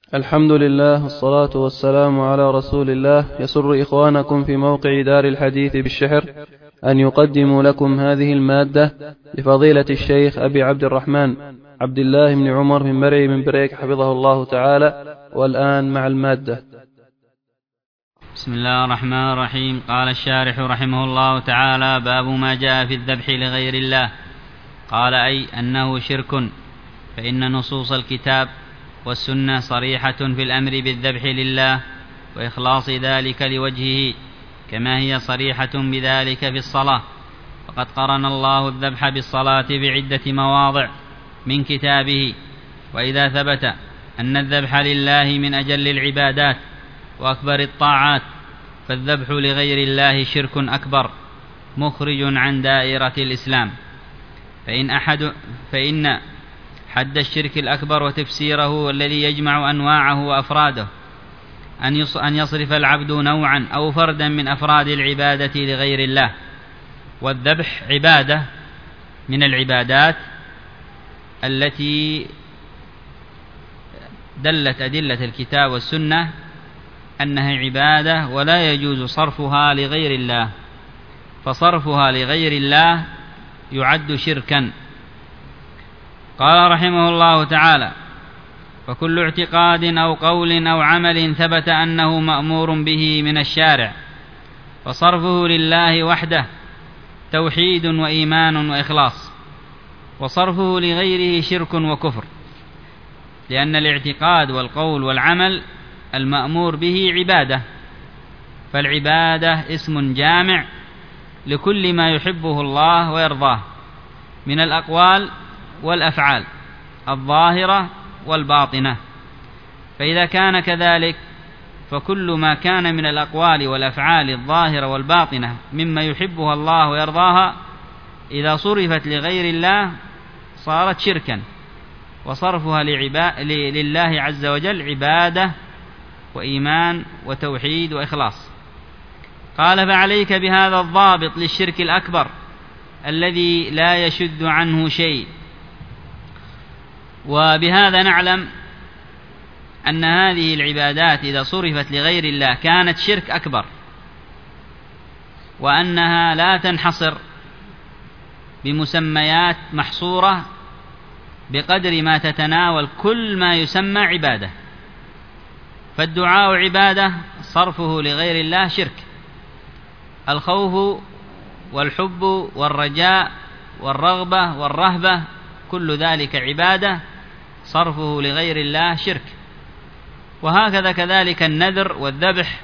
الحمد لله والصلاة والسلام على رسول الله. يسر إخوانكم في موقع دار الحديث بالشحر أن يقدموا لكم هذه المادة لفضيلة الشيخ أبي عبد الرحمن عبد الله بن عمر بن مرعي بن بريك حفظه الله تعالى. والآن مع المادة. بسم الله الرحمن الرحيم. قال الشارح رحمه الله تعالى: باب ما جاء في الذبح لغير الله. قال: أي أنه شرك، فإن نصوص الكتاب والسنة صريحة في الأمر بالذبح لله وإخلاص ذلك لوجهه، كما هي صريحة بذلك في الصلاة، وقد قرن الله الذبح بالصلاة بعدة مواضع من كتابه. وإذا ثبت أن الذبح لله من أجل العبادات وأكبر الطاعات، فالذبح لغير الله شرك أكبر مخرج عن دائرة الإسلام. فإن حد الشرك الأكبر وتفسيره الذي يجمع أنواعه وأفراده أن يصرف العبد نوعا أو فردا من أفراد العبادة لغير الله. والذبح عبادة من العبادات التي دلت أدلة الكتاب والسنة أنها عبادة ولا يجوز صرفها لغير الله، فصرفها لغير الله يعد شركا. قال رحمه الله تعالى: فكل اعتقاد أو قول أو عمل ثبت أنه مأمور به من الشارع، فصرفه لله وحده توحيد وإيمان وإخلاص، وصرفه لغيره شرك وكفر، لأن الاعتقاد والقول والعمل المأمور به عبادة، فالعبادة اسم جامع لكل ما يحبه الله ويرضاه من الأقوال والأفعال الظاهرة والباطنة. فإذا كان كذلك، فكل ما كان من الأقوال والأفعال الظاهرة والباطنة مما يحبها الله ويرضاها إذا صرفت لغير الله صارت شركا، وصرفها لله عز وجل عبادة وإيمان وتوحيد وإخلاص. قال: فعليك بهذا الضابط للشرك الأكبر الذي لا يشذ عنه شيء. وبهذا نعلم أن هذه العبادات إذا صرفت لغير الله كانت شرك أكبر، وأنها لا تنحصر بمسميات محصورة بقدر ما تتناول كل ما يسمى عبادة. فالدعاء عبادة، صرفه لغير الله شرك. الخوف والحب والرجاء والرغبة والرهبة كل ذلك عبادة، صرفه لغير الله شرك. وهكذا كذلك النذر والذبح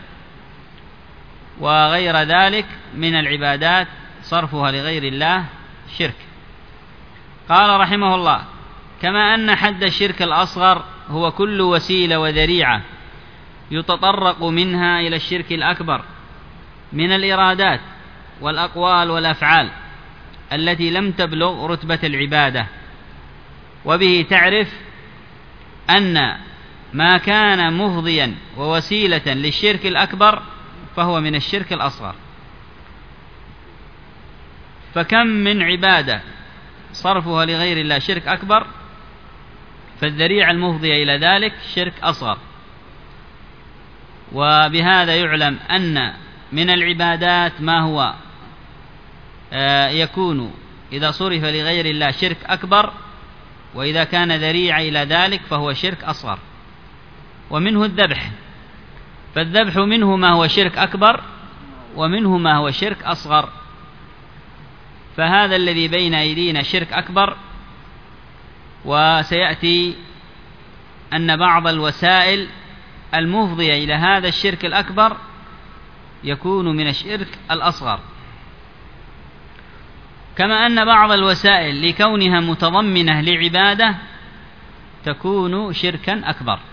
وغير ذلك من العبادات صرفها لغير الله شرك. قال رحمه الله: كما أن حد الشرك الأصغر هو كل وسيلة وذريعة يتطرق منها إلى الشرك الأكبر من الإرادات والأقوال والأفعال التي لم تبلغ رتبة العبادة. وبه تعرف أن ما كان مفضيا ووسيلة للشرك الأكبر فهو من الشرك الأصغر. فكم من عبادة صرفها لغير الله شرك أكبر، فالذريعة المفضية إلى ذلك شرك أصغر. وبهذا يعلم أن من العبادات ما هو يكون إذا صرف لغير الله شرك أكبر، وإذا كان ذريعة إلى ذلك فهو شرك أصغر. ومنه الذبح، فالذبح منه ما هو شرك أكبر ومنه ما هو شرك أصغر. فهذا الذي بين أيدينا شرك أكبر، وسيأتي أن بعض الوسائل المفضية إلى هذا الشرك الأكبر يكون من الشرك الأصغر. كما أن بعض الوسائل لكونها متضمنة لعبادة تكون شركا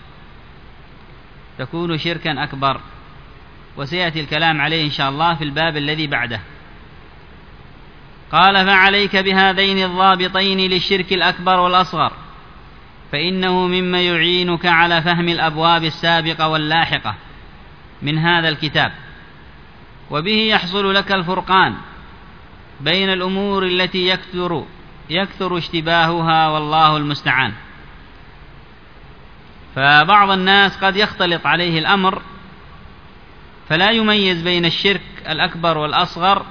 أكبر، وسيأتي الكلام عليه إن شاء الله في الباب الذي بعده. قال: فعليك بهذين الضابطين للشرك الأكبر والأصغر، فإنه مما يعينك على فهم الأبواب السابقة واللاحقة من هذا الكتاب، وبه يحصل لك الفرقان بين الأمور التي يكثر اشتباهها، والله المستعان. فبعض الناس قد يختلط عليه الأمر فلا يميز بين الشرك الأكبر والأصغر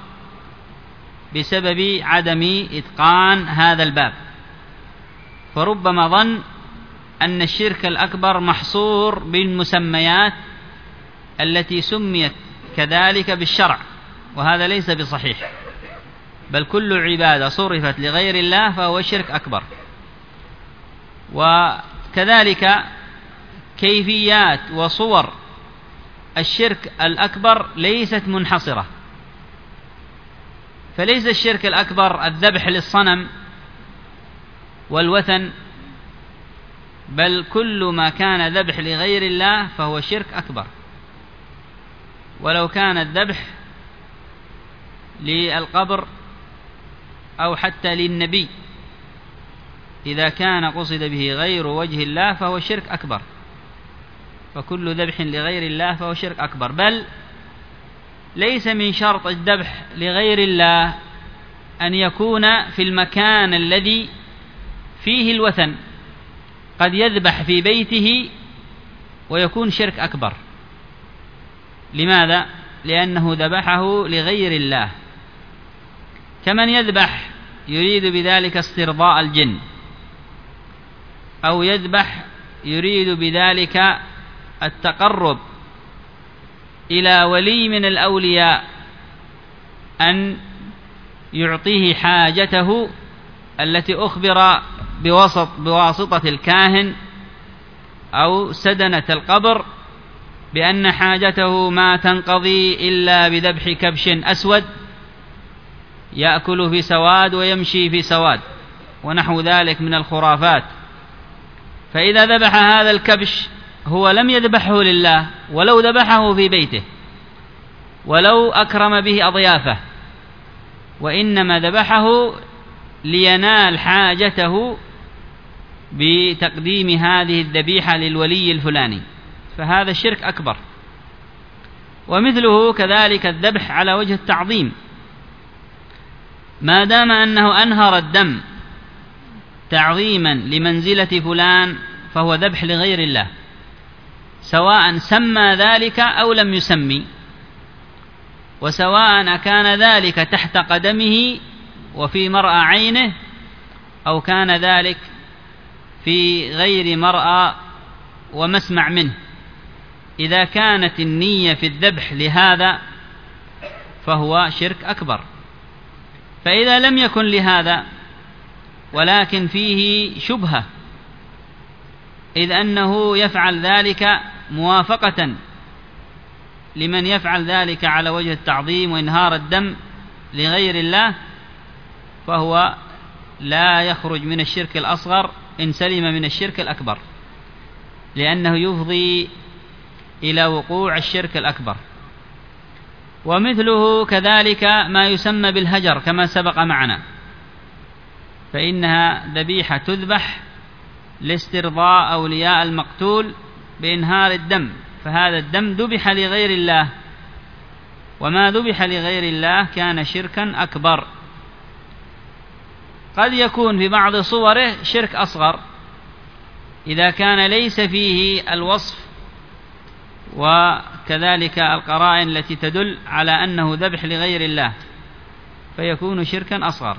بسبب عدم إتقان هذا الباب، فربما ظن أن الشرك الأكبر محصور بالمسميات التي سميت كذلك بالشرع، وهذا ليس بصحيح، بل كل عبادة صرفت لغير الله فهو شرك أكبر. وكذلك كيفيات وصور الشرك الأكبر ليست منحصرة، فليس الشرك الأكبر الذبح للصنم والوثن، بل كل ما كان ذبح لغير الله فهو شرك أكبر، ولو كان الذبح للقبر أو حتى للنبي، إذا كان قصد به غير وجه الله فهو شرك أكبر، فكل ذبح لغير الله فهو شرك أكبر. بل ليس من شرط الذبح لغير الله أن يكون في المكان الذي فيه الوثن، قد يذبح في بيته ويكون شرك أكبر. لماذا؟ لأنه ذبحه لغير الله، كمن يذبح يريد بذلك استرضاء الجن، أو يذبح يريد بذلك التقرب إلى ولي من الأولياء أن يعطيه حاجته التي أخبر بواسطة الكاهن أو سدنة القبر بأن حاجته ما تنقضي إلا بذبح كبش أسود يأكل في سواد ويمشي في سواد ونحو ذلك من الخرافات. فإذا ذبح هذا الكبش هو لم يذبحه لله، ولو ذبحه في بيته ولو أكرم به أضيافه، وإنما ذبحه لينال حاجته بتقديم هذه الذبيحة للولي الفلاني، فهذا الشرك أكبر. ومثله كذلك الذبح على وجه التعظيم، ما دام أنه أنهر الدم تعظيما لمنزلة فلان فهو ذبح لغير الله، سواء سمى ذلك أو لم يسمي، وسواء كان ذلك تحت قدمه وفي مرأى عينه، أو كان ذلك في غير مرأى ومسمع منه، إذا كانت النية في الذبح لهذا فهو شرك أكبر. فإذا لم يكن لهذا ولكن فيه شبهة، إذ أنه يفعل ذلك موافقة لمن يفعل ذلك على وجه التعظيم وإنهار الدم لغير الله، فهو لا يخرج من الشرك الأصغر إن سلم من الشرك الأكبر، لأنه يفضي إلى وقوع الشرك الأكبر. ومثله كذلك ما يسمى بالهجر كما سبق معنا، فإنها ذبيحة تذبح لاسترضاء أولياء المقتول بإنهار الدم، فهذا الدم ذبح لغير الله، وما ذبح لغير الله كان شركا أكبر. قد يكون في بعض صوره شرك أصغر إذا كان ليس فيه الوصف وكذلك القرائن التي تدل على أنه ذبح لغير الله، فيكون شركا أصغر.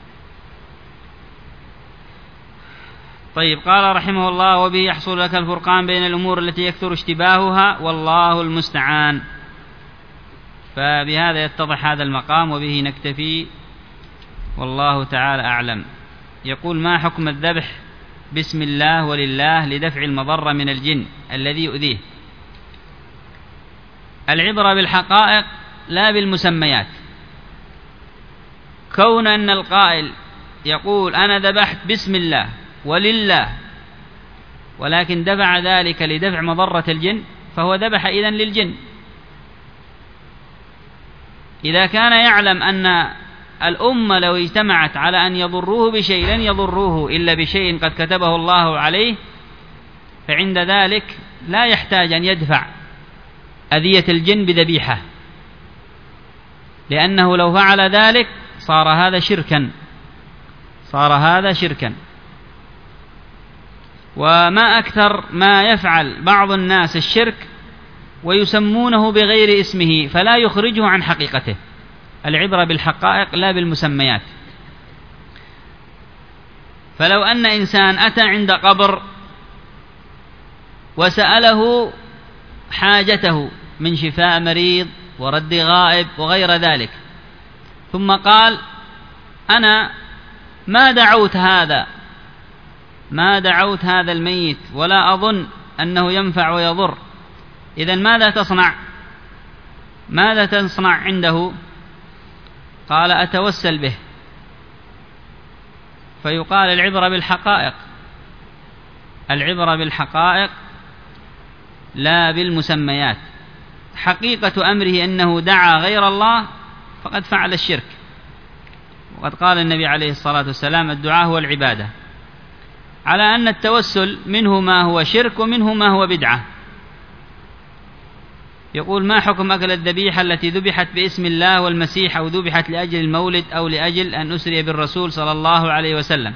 طيب، قال رحمه الله: وبه يحصل لك الفرقان بين الأمور التي يكثر اشتباهها، والله المستعان. فبهذا يتضح هذا المقام، وبه نكتفي، والله تعالى أعلم. يقول: ما حكم الذبح بسم الله ولله لدفع المضرة من الجن الذي يؤذيه؟ العبرة بالحقائق لا بالمسميات. كون أن القائل يقول أنا ذبحت بسم الله ولله ولكن دفع ذلك لدفع مضرة الجن، فهو ذبح إذن للجن. إذا كان يعلم أن الأمة لو اجتمعت على أن يضروه بشيء لن يضروه إلا بشيء قد كتبه الله عليه، فعند ذلك لا يحتاج أن يدفع أذية الجن بذبيحة، لأنه لو فعل ذلك صار هذا شركا. وما أكثر ما يفعل بعض الناس الشرك ويسمونه بغير اسمه فلا يخرجه عن حقيقته. العبرة بالحقائق لا بالمسميات. فلو أن إنسان أتى عند قبر وسأله حاجته من شفاء مريض ورد غائب وغير ذلك، ثم قال أنا ما دعوت هذا الميت ولا أظن أنه ينفع ويضر، إذن ماذا تصنع عنده؟ قال أتوسل به. فيقال العبرة بالحقائق لا بالمسميات. حقيقة أمره أنه دعا غير الله فقد فعل الشرك. وقد قال النبي عليه الصلاة والسلام الدعاء هو العبادة، على أن التوسل منه ما هو شرك ومنه ما هو بدعة. يقول ما حكم أكل الذبيحة التي ذبحت باسم الله والمسيح أو ذبحت لأجل المولد أو لأجل أن أسري بالرسول صلى الله عليه وسلم؟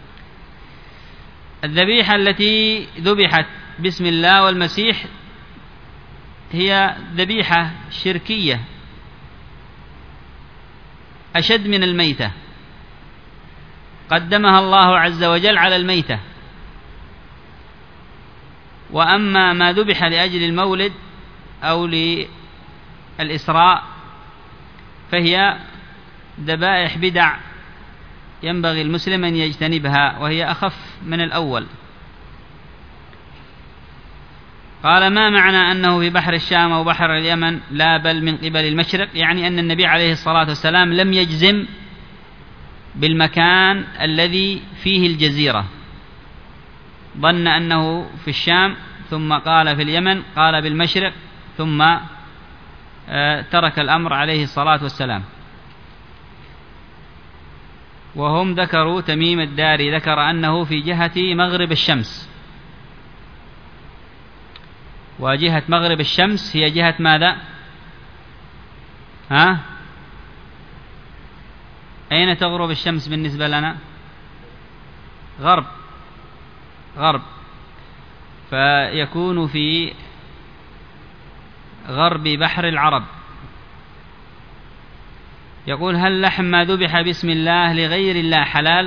الذبيحة التي ذبحت باسم الله والمسيح هي ذبيحة شركية أشد من الميتة، قدمها الله عز وجل على الميتة. وأما ما ذبح لأجل المولد أو للإسراء فهي ذبائح بدع ينبغي المسلم أن يجتنبها، وهي أخف من الأول. قال ما معنى أنه في بحر الشام أو بحر اليمن لا بل من قبل المشرق؟ يعني أن النبي عليه الصلاة والسلام لم يجزم بالمكان الذي فيه الجزيرة، ظن أنه في الشام ثم قال في اليمن، قال بالمشرق ثم ترك الأمر عليه الصلاة والسلام. وهم ذكروا تميم الداري ذكر أنه في جهة مغرب الشمس، وجهة مغرب الشمس هي جهة ماذا؟ أين تغرب الشمس بالنسبة لنا؟ غرب، فيكون في غرب بحر العرب. يقول هل لحم ما ذبح باسم الله لغير الله حلال؟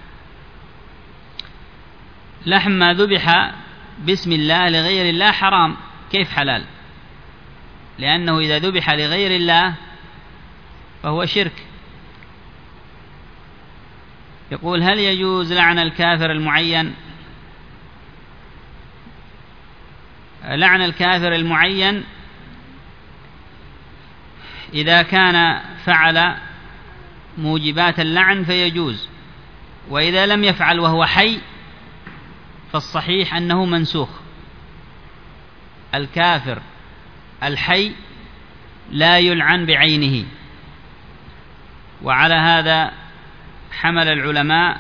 لحم ما ذبح باسم الله لغير الله حرام. كيف حلال؟ لأنه إذا ذبح لغير الله فهو شرك. يقول هل يجوز لعن الكافر المعين؟ لعن الكافر المعين إذا كان فعل موجبات اللعن فيجوز، وإذا لم يفعل وهو حي فالصحيح أنه منسوخ. الكافر الحي لا يلعن بعينه، وعلى هذا حمل العلماء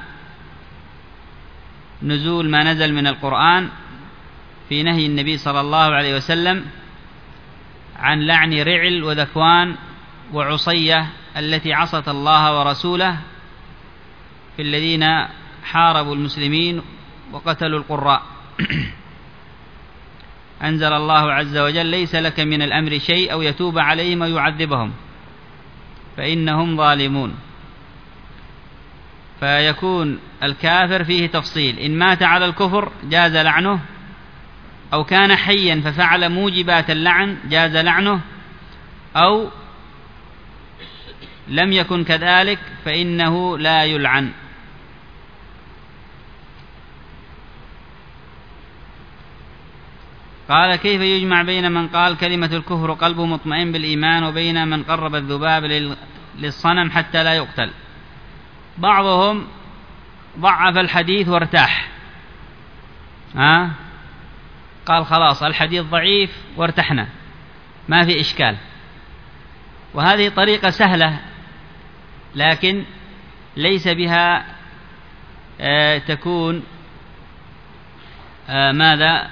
نزول ما نزل من القرآن في نهي النبي صلى الله عليه وسلم عن لعن رعل وذكوان وعصية التي عصت الله ورسوله في الذين حاربوا المسلمين وقتلوا القراء. أنزل الله عز وجل ليس لك من الأمر شيء أو يتوب عليهم ويعذبهم فإنهم ظالمون. فيكون الكافر فيه تفصيل، إن مات على الكفر جاز لعنه، أو كان حيا ففعل موجبات اللعن جاز لعنه، أو لم يكن كذلك فإنه لا يلعن. قال كيف يجمع بين من قال كلمة الكفر قلبه مطمئن بالإيمان وبين من قرب الذباب للصنم حتى لا يقتل؟ بعضهم ضعف الحديث وارتاح، قال خلاص الحديث ضعيف وارتحنا ما في إشكال، وهذه طريقة سهلة لكن ليس بها تكون ماذا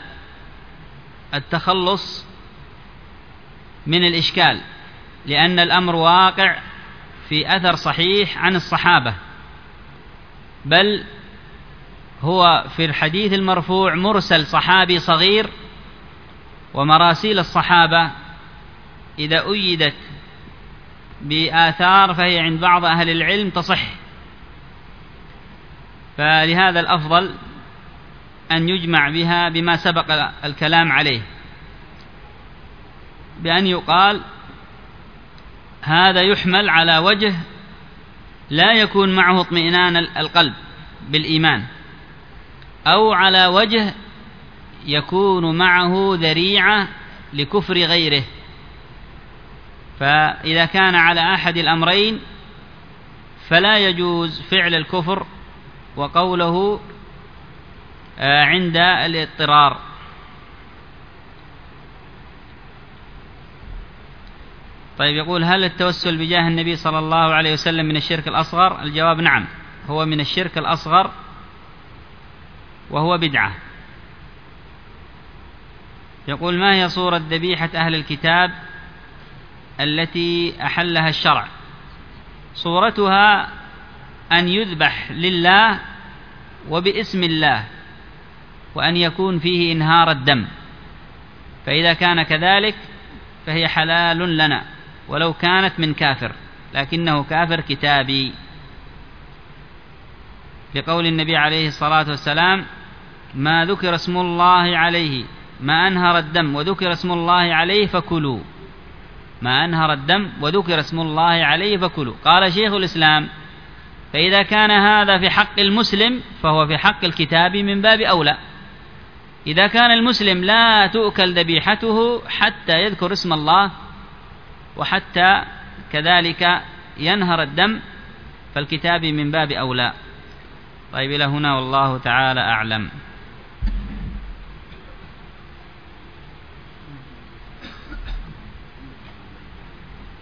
التخلص من الإشكال، لأن الأمر واقع في أثر صحيح عن الصحابة، بل هو في الحديث المرفوع مرسل صحابي صغير، ومراسيل الصحابة إذا أيدت بآثار فهي عند بعض أهل العلم تصح، فلهذا الأفضل أن يجمع بها بما سبق الكلام عليه، بأن يقال هذا يحمل على وجه لا يكون معه اطمئنان القلب بالإيمان، أو على وجه يكون معه ذريعة لكفر غيره. فإذا كان على أحد الأمرين فلا يجوز فعل الكفر وقوله عند الاضطرار. طيب، يقول: هل التوسل بجاه النبي صلى الله عليه وسلم من الشرك الأصغر؟ الجواب: نعم، هو من الشرك الأصغر وهو بدعة. يقول: ما هي صورة ذبيحة أهل الكتاب التي أحلها الشرع؟ صورتها أن يذبح لله وباسم الله، وأن يكون فيه إنهار الدم، فإذا كان كذلك فهي حلال لنا ولو كانت من كافر، لكنه كافر كتابي، لقول النبي عليه الصلاة والسلام: ما ذكر اسم الله عليه، ما أنهر الدم وذكر اسم الله عليه فكلوا، ما أنهر الدم وذكر اسم الله عليه فكلوا. قال شيخ الإسلام: فإذا كان هذا في حق المسلم فهو في حق الكتاب من باب أولى. إذا كان المسلم لا تؤكل ذبيحته حتى يذكر اسم الله وحتى كذلك ينهر الدم، فالكتاب من باب أولى. طيب، إلى هنا والله تعالى أعلم.